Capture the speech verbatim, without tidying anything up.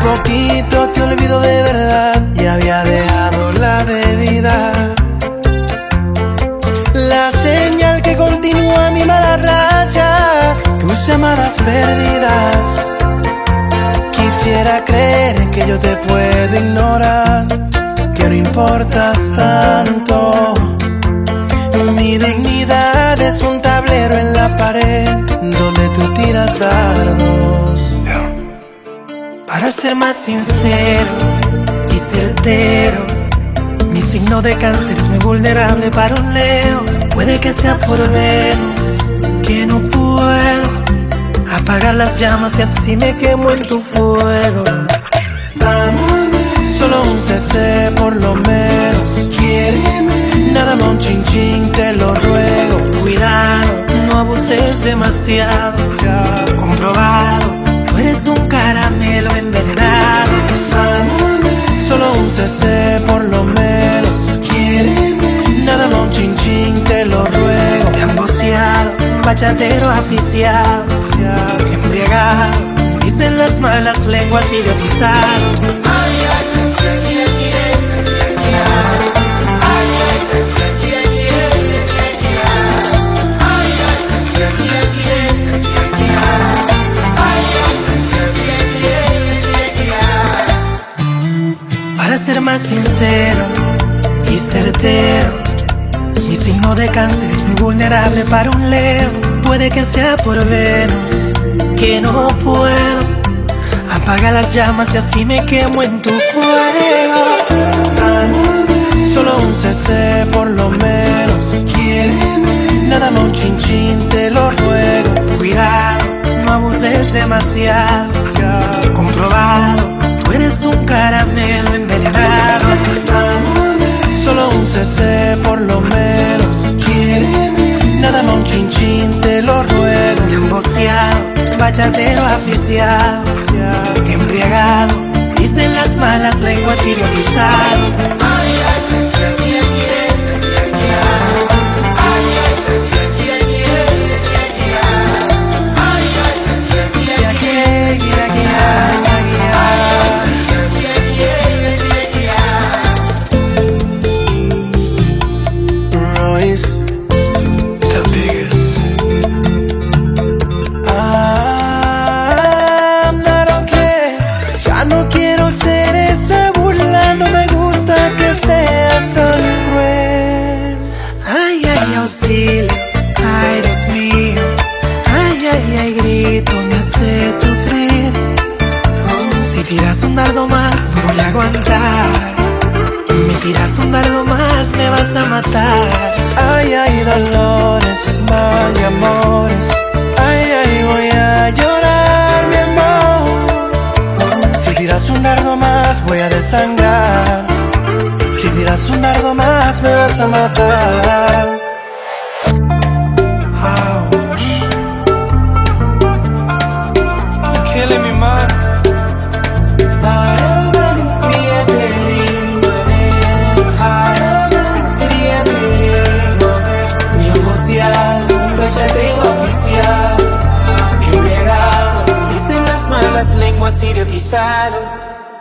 poquito te olvido de verdad y había dejado la bebida. La señal que continúa mi mala racha, tus llamadas perdidas. Quisiera creer que yo te puedo ignorar, que no importas tanto. Mi dignidad es un tablero en la pared donde tú tiras dardos. Para ser más sincero y certero, mi signo de cáncer es muy vulnerable para un Leo. Puede que sea por Venus, que no puedo apagar las llamas y así me quemo en tu fuego. Solo un C C por lo menos, quiéreme. Nada más un chin chin, te lo ruego. Cuidado, no abuses demasiado. Comprobado, tú eres un caramelo envenenado. Solo un C C por lo menos, quiéreme. Nada más un chin chin, te lo ruego. Emboceado, bachatero aficiado, embriagado, dicen las malas lenguas, idiotizado. Para ser más sincero y certero, mi signo de cáncer es muy vulnerable para un Leo. Puede que sea por Venus, que no puedo apagar las llamas y así me quemo en tu fuego. Solo un C C por lo menos, quiéreme. Nada más un chin chin, te lo ruego. Cuidado, no abuses demasiado. Comprobado, tú eres un caramelo envenenado. Solo un C C por lo menos, quiéreme. Nada más un chin chin, te lo ruego. Emboceado, bachatero aficiado, embriagado, dicen las malas lenguas, idiotizado. No quiero ser esa burla, no me gusta que seas tan cruel. Ay, ay, auxilio, ay, Dios mío. Ay, ay, ay, grito, me hace sufrir. Oh, si tiras un dardo más, no voy a aguantar. Me tiras un dardo más, me vas a matar. Ay, ay, dolores, mal y amores. Ay, ay, voy a llorar, mi amor. Si tiras un dardo más, voy a desangrar. Si tiras un dardo más, me vas a matar. Ouch. You're killing me, man. Mi negociado, un bachatero oficial, embriagado, dicen las malas lenguas, idiotizado.